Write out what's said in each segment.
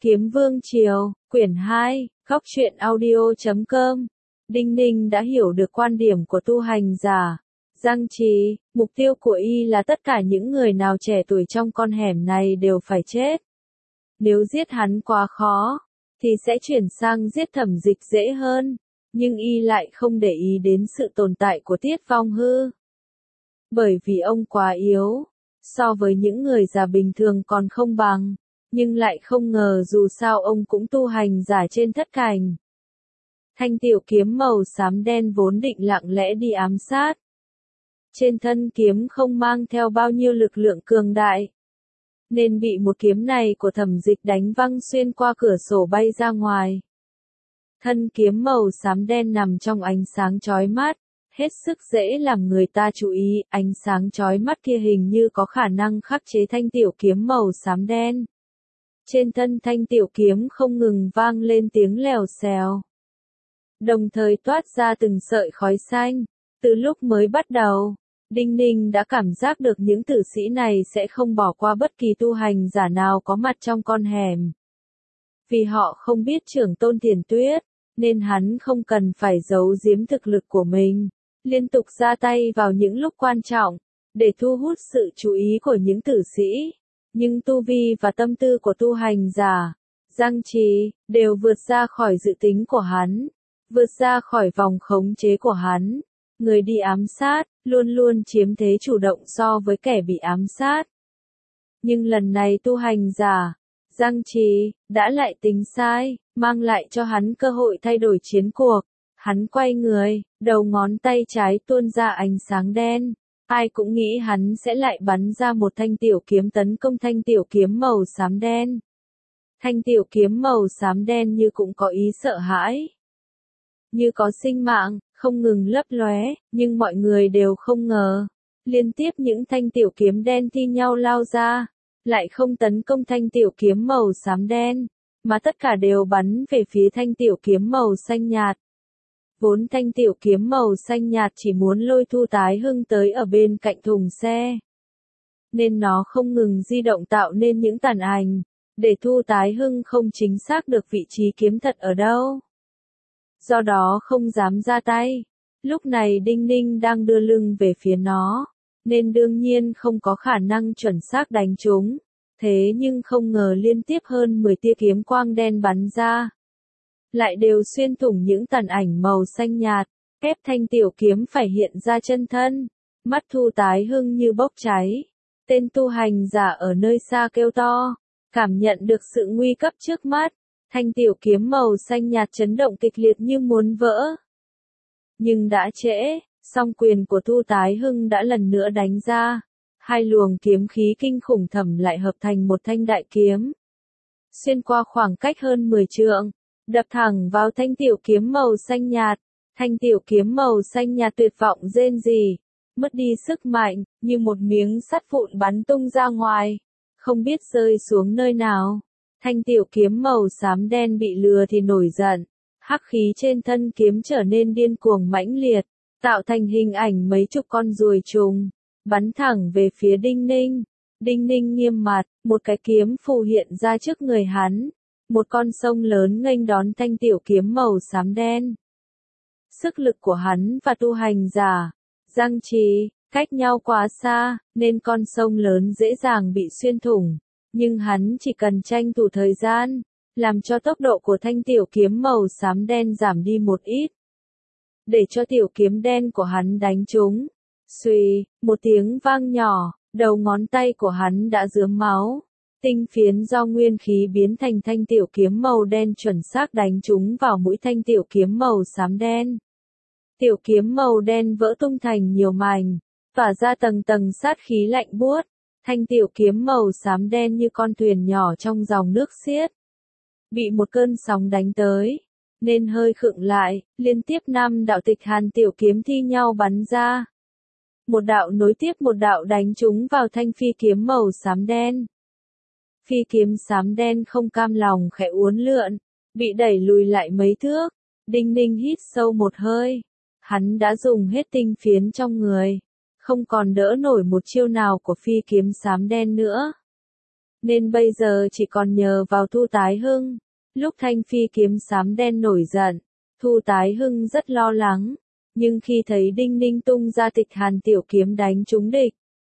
Kiếm Vương Triều, quyển 2, góc truyện audio.com. Đinh Ninh đã hiểu được quan điểm của tu hành giả. Giang Trì, mục tiêu của y là tất cả những người nào trẻ tuổi trong con hẻm này đều phải chết. Nếu giết hắn quá khó, thì sẽ chuyển sang giết Thẩm Dịch dễ hơn, nhưng y lại không để ý đến sự tồn tại của Tiết Vong Hư. Bởi vì ông quá yếu, so với những người già bình thường còn không bằng, nhưng lại không ngờ dù sao ông cũng tu hành giả trên thất cảnh. Thanh tiểu kiếm màu xám đen vốn định lặng lẽ đi ám sát. Trên thân kiếm không mang theo bao nhiêu lực lượng cường đại, nên bị một kiếm này của Thẩm Dịch đánh văng xuyên qua cửa sổ bay ra ngoài. Thân kiếm màu xám đen nằm trong ánh sáng chói mắt, hết sức dễ làm người ta chú ý, ánh sáng chói mắt kia hình như có khả năng khắc chế thanh tiểu kiếm màu xám đen. Trên thân thanh tiểu kiếm không ngừng vang lên tiếng lèo xèo, đồng thời toát ra từng sợi khói xanh. Từ lúc mới bắt đầu, Đinh Ninh đã cảm giác được những tử sĩ này sẽ không bỏ qua bất kỳ tu hành giả nào có mặt trong con hẻm. Vì họ không biết Trưởng Tôn Tiền Tuyết, nên hắn không cần phải giấu giếm thực lực của mình, liên tục ra tay vào những lúc quan trọng, để thu hút sự chú ý của những tử sĩ. Nhưng tu vi và tâm tư của tu hành giả, Giang Trì, đều vượt ra khỏi dự tính của hắn, vượt ra khỏi vòng khống chế của hắn. Người đi ám sát, luôn luôn chiếm thế chủ động so với kẻ bị ám sát. Nhưng lần này tu hành giả, Giang Trì, đã lại tính sai, mang lại cho hắn cơ hội thay đổi chiến cuộc. Hắn quay người, đầu ngón tay trái tuôn ra ánh sáng đen. Ai cũng nghĩ hắn sẽ lại bắn ra một thanh tiểu kiếm tấn công thanh tiểu kiếm màu xám đen. Thanh tiểu kiếm màu xám đen như cũng có ý sợ hãi, như có sinh mạng, không ngừng lấp lóe, nhưng mọi người đều không ngờ. Liên tiếp những thanh tiểu kiếm đen thi nhau lao ra, lại không tấn công thanh tiểu kiếm màu xám đen, mà tất cả đều bắn về phía thanh tiểu kiếm màu xanh nhạt. Vốn thanh tiểu kiếm màu xanh nhạt chỉ muốn lôi Thu Tái Hưng tới ở bên cạnh thùng xe, nên nó không ngừng di động tạo nên những tàn ảnh, để Thu Tái Hưng không chính xác được vị trí kiếm thật ở đâu. Do đó không dám ra tay. Lúc này Đinh Ninh đang đưa lưng về phía nó, nên đương nhiên không có khả năng chuẩn xác đánh trúng. Thế nhưng không ngờ liên tiếp hơn 10 tia kiếm quang đen bắn ra, lại đều xuyên thủng những tàn ảnh màu xanh nhạt, ép thanh tiểu kiếm phải hiện ra chân thân. Mắt Thu Tái Hưng như bốc cháy. Tên tu hành giả ở nơi xa kêu to, cảm nhận được sự nguy cấp trước mắt. Thanh tiểu kiếm màu xanh nhạt chấn động kịch liệt như muốn vỡ. Nhưng đã trễ, song quyền của Thu Tái Hưng đã lần nữa đánh ra. Hai luồng kiếm khí kinh khủng thẩm lại hợp thành một thanh đại kiếm, xuyên qua khoảng cách hơn 10 trượng, đập thẳng vào thanh tiểu kiếm màu xanh nhạt. Thanh tiểu kiếm màu xanh nhạt tuyệt vọng rên rỉ, mất đi sức mạnh, như một miếng sắt vụn bắn tung ra ngoài, không biết rơi xuống nơi nào. Thanh tiểu kiếm màu xám đen bị lừa thì nổi giận, hắc khí trên thân kiếm trở nên điên cuồng mãnh liệt, tạo thành hình ảnh mấy chục con ruồi trùng, bắn thẳng về phía Đinh Ninh. Đinh Ninh nghiêm mặt, một cái kiếm phù hiện ra trước người hắn, một con sông lớn nghênh đón thanh tiểu kiếm màu xám đen. Sức lực của hắn và tu hành giả, Giang Trì, cách nhau quá xa, nên con sông lớn dễ dàng bị xuyên thủng. Nhưng hắn chỉ cần tranh thủ thời gian, làm cho tốc độ của thanh tiểu kiếm màu xám đen giảm đi một ít, để cho tiểu kiếm đen của hắn đánh trúng. Xuy, một tiếng vang nhỏ, đầu ngón tay của hắn đã rớm máu. Tinh phiến do nguyên khí biến thành thanh tiểu kiếm màu đen chuẩn xác đánh trúng vào mũi thanh tiểu kiếm màu xám đen. Tiểu kiếm màu đen vỡ tung thành nhiều mảnh, tỏa ra tầng tầng sát khí lạnh buốt. Thanh tiểu kiếm màu xám đen như con thuyền nhỏ trong dòng nước xiết, bị một cơn sóng đánh tới, nên hơi khựng lại. Liên tiếp 5 đạo tịch hàn tiểu kiếm thi nhau bắn ra. Một đạo nối tiếp một đạo đánh trúng vào thanh phi kiếm màu xám đen. Phi kiếm xám đen không cam lòng khẽ uốn lượn, bị đẩy lùi lại mấy thước. Đinh Ninh hít sâu một hơi. Hắn đã dùng hết tinh phiến trong người, không còn đỡ nổi một chiêu nào của phi kiếm xám đen nữa. nên bây giờ chỉ còn nhờ vào Thu Tái Hưng. Lúc thanh phi kiếm xám đen nổi giận, Thu Tái Hưng rất lo lắng, nhưng khi thấy Đinh Ninh tung ra Tịch Hàn tiểu kiếm đánh trúng địch,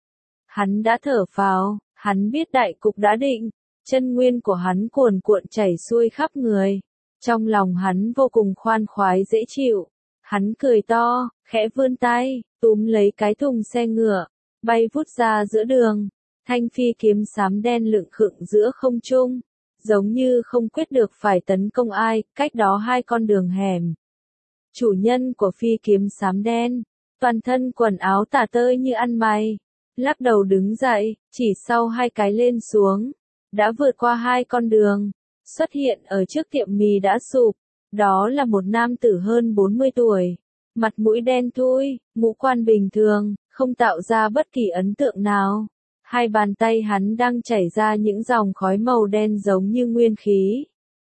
hắn đã thở phào, hắn biết đại cục đã định, chân nguyên của hắn cuồn cuộn chảy xuôi khắp người. Trong lòng hắn vô cùng khoan khoái dễ chịu, hắn cười to, khẽ vươn tay, túm lấy cái thùng xe ngựa, bay vút ra giữa đường. Thanh phi kiếm xám đen lững khựng giữa không trung, giống như không quyết được phải tấn công ai, cách đó 2 con đường hẻm. Chủ nhân của phi kiếm xám đen, toàn thân quần áo tả tơi như ăn mày, lắc đầu đứng dậy, chỉ sau 2 cái lên xuống, đã vượt qua 2 con đường, xuất hiện ở trước tiệm mì đã sụp. Đó là một nam tử hơn 40 tuổi, mặt mũi đen thui, ngũ quan bình thường, không tạo ra bất kỳ ấn tượng nào. 2 bàn tay hắn đang chảy ra những dòng khói màu đen giống như nguyên khí.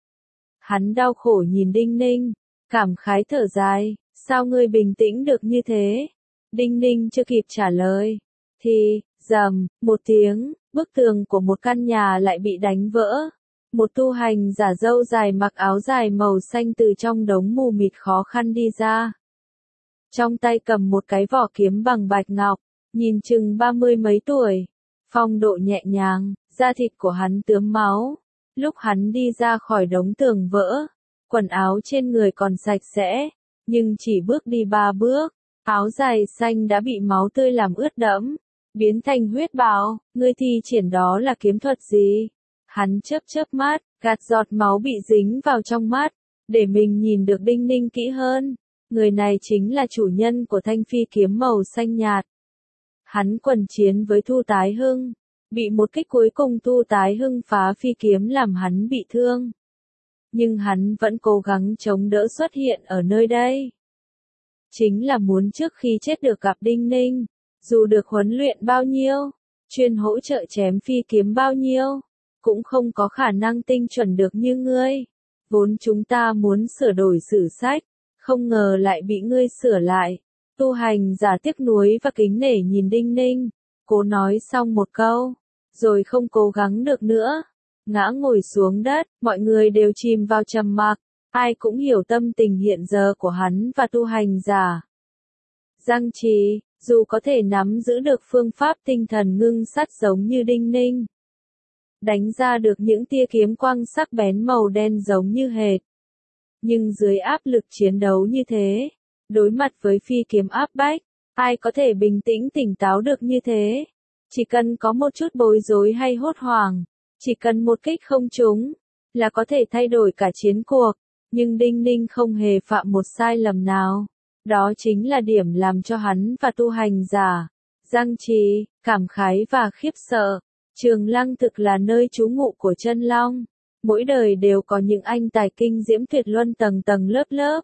Hắn đau khổ nhìn Đinh Ninh, cảm khái thở dài, sao ngươi bình tĩnh được như thế? Đinh Ninh chưa kịp trả lời, thì, rầm, một tiếng, bức tường của một căn nhà lại bị đánh vỡ. Một tu hành giả râu dài mặc áo dài màu xanh từ trong đống mù mịt khó khăn đi ra. Trong tay cầm một cái vỏ kiếm bằng bạch ngọc, nhìn chừng 30 mấy tuổi. Phong độ nhẹ nhàng, da thịt của hắn tướm máu. Lúc hắn đi ra khỏi đống tường vỡ, quần áo trên người còn sạch sẽ, nhưng chỉ bước đi 3 bước, áo dài xanh đã bị máu tươi làm ướt đẫm, biến thành huyết bào. Ngươi thi triển đó là kiếm thuật gì? Hắn chớp chớp mắt, gạt giọt máu bị dính vào trong mắt, để mình nhìn được Đinh Ninh kỹ hơn. Người này chính là chủ nhân của thanh phi kiếm màu xanh nhạt. Hắn quần chiến với Thu Tái Hưng, bị một kích cuối cùng Thu Tái Hưng phá phi kiếm làm hắn bị thương. Nhưng hắn vẫn cố gắng chống đỡ xuất hiện ở nơi đây. Chính là muốn trước khi chết được gặp Đinh Ninh, dù được huấn luyện bao nhiêu, chuyên hỗ trợ chém phi kiếm bao nhiêu, cũng không có khả năng tinh chuẩn được như ngươi. Vốn chúng ta muốn sửa đổi sử sách, không ngờ lại bị ngươi sửa lại. Tu hành giả tiếc nuối và kính nể nhìn Đinh Ninh, cố nói xong một câu, rồi không cố gắng được nữa, ngã ngồi xuống đất. Mọi người đều chìm vào trầm mặc, ai cũng hiểu tâm tình hiện giờ của hắn và tu hành giả. Giang Trì, dù có thể nắm giữ được phương pháp tinh thần ngưng sắt giống như Đinh Ninh, đánh ra được những tia kiếm quang sắc bén màu đen giống như hệt, nhưng dưới áp lực chiến đấu như thế, đối mặt với phi kiếm áp bách, ai có thể bình tĩnh tỉnh táo được như thế? Chỉ cần có một chút bối rối hay hốt hoảng, chỉ cần một kích không trúng, là có thể thay đổi cả chiến cuộc. Nhưng Đinh Ninh không hề phạm một sai lầm nào. Đó chính là điểm làm cho hắn và tu hành giả, Giang Trì, cảm khái và khiếp sợ. Trường Lăng thực là nơi trú ngụ của chân long. Mỗi đời đều có những anh tài kinh diễm tuyệt luân tầng tầng lớp lớp.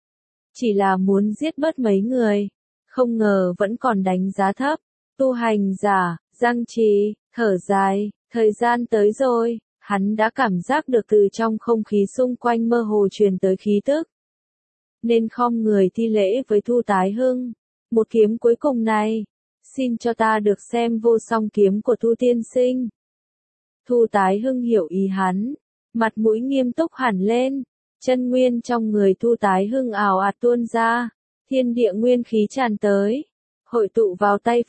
Chỉ là muốn giết bớt mấy người, không ngờ vẫn còn đánh giá thấp. Tu hành giả, Giang Trì, thở dài, thời gian tới rồi, hắn đã cảm giác được từ trong không khí xung quanh mơ hồ truyền tới khí tức. Nên khom người thi lễ với Thu Tái Hưng. Một kiếm cuối cùng này, xin cho ta được xem vô song kiếm của Thu tiên sinh. Thu Tái Hưng hiểu ý hắn, mặt mũi nghiêm túc hẳn lên, chân nguyên trong người Thu Tái Hưng ào ạt tuôn ra, thiên địa nguyên khí tràn tới, hội tụ vào tay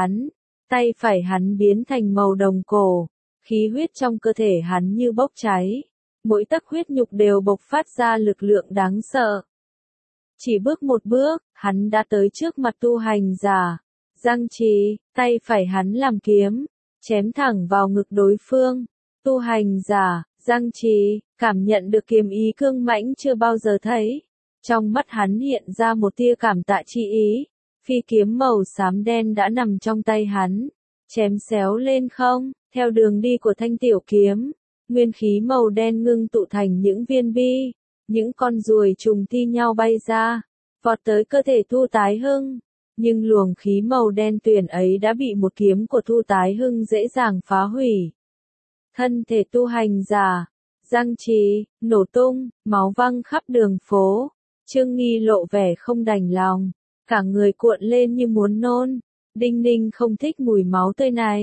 phải hắn biến thành màu đồng cổ, khí huyết trong cơ thể hắn như bốc cháy, mỗi tấc huyết nhục đều bộc phát ra lực lượng đáng sợ. Chỉ bước một bước, hắn đã tới trước mặt tu hành giả, Giang Trì, tay phải hắn làm kiếm, chém thẳng vào ngực đối phương. Tu hành giả, Giang Trì, cảm nhận được kiếm ý cương mãnh chưa bao giờ thấy. Trong mắt hắn hiện ra một tia cảm tạ chi ý. Phi kiếm màu xám đen đã nằm trong tay hắn, chém xéo lên không, theo đường đi của thanh tiểu kiếm. Nguyên khí màu đen ngưng tụ thành những viên bi, những con ruồi trùng thi nhau bay ra, vọt tới cơ thể Thu Tái Hưng. Nhưng luồng khí màu đen tuyền ấy đã bị một kiếm của Thu Tái Hưng dễ dàng phá hủy. Thân thể tu hành giả, Giang Trì, nổ tung, máu văng khắp đường phố. Trương Nghi lộ vẻ không đành lòng, cả người cuộn lên như muốn nôn. Đinh Ninh không thích mùi máu tươi này,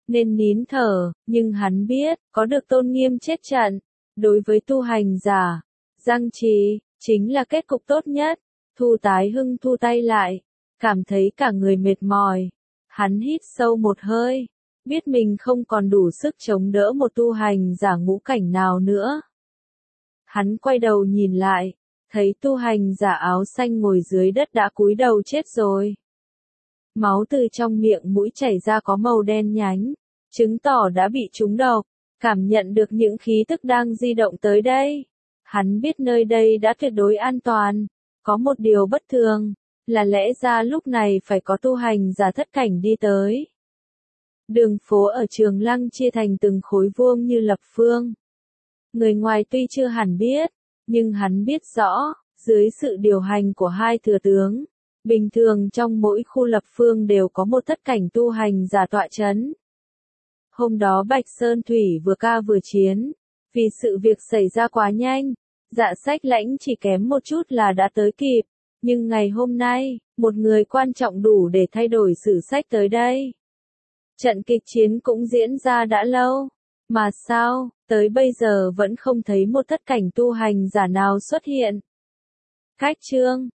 nên nín thở, nhưng hắn biết, có được tôn nghiêm chết trận. Đối với tu hành giả, Giang Trì, chính là kết cục tốt nhất. Thu Tái Hưng thu tay lại, cảm thấy cả người mệt mỏi. Hắn hít sâu một hơi, biết mình không còn đủ sức chống đỡ một tu hành giả ngũ cảnh nào nữa. Hắn quay đầu nhìn lại, thấy tu hành giả áo xanh ngồi dưới đất đã cúi đầu chết rồi. Máu từ trong miệng mũi chảy ra có màu đen nhánh, chứng tỏ đã bị trúng độc. Cảm nhận được những khí tức đang di động tới đây. Hắn biết nơi đây đã tuyệt đối an toàn. Có một điều bất thường, là lẽ ra lúc này phải có tu hành giả thất cảnh đi tới. Đường phố ở Trường Lăng chia thành từng khối vuông như lập phương. Người ngoài tuy chưa hẳn biết, nhưng hắn biết rõ, dưới sự điều hành của hai thừa tướng, bình thường trong mỗi khu lập phương đều có một thất cảnh tu hành giả tọa chấn. Hôm đó Bạch Sơn Thủy vừa ca vừa chiến, vì sự việc xảy ra quá nhanh, Dạ Sách Lãnh chỉ kém một chút là đã tới kịp, nhưng ngày hôm nay, một người quan trọng đủ để thay đổi sử sách tới đây. Trận kịch chiến cũng diễn ra đã lâu, mà sao, tới bây giờ vẫn không thấy một thất cảnh tu hành giả nào xuất hiện. Khách chương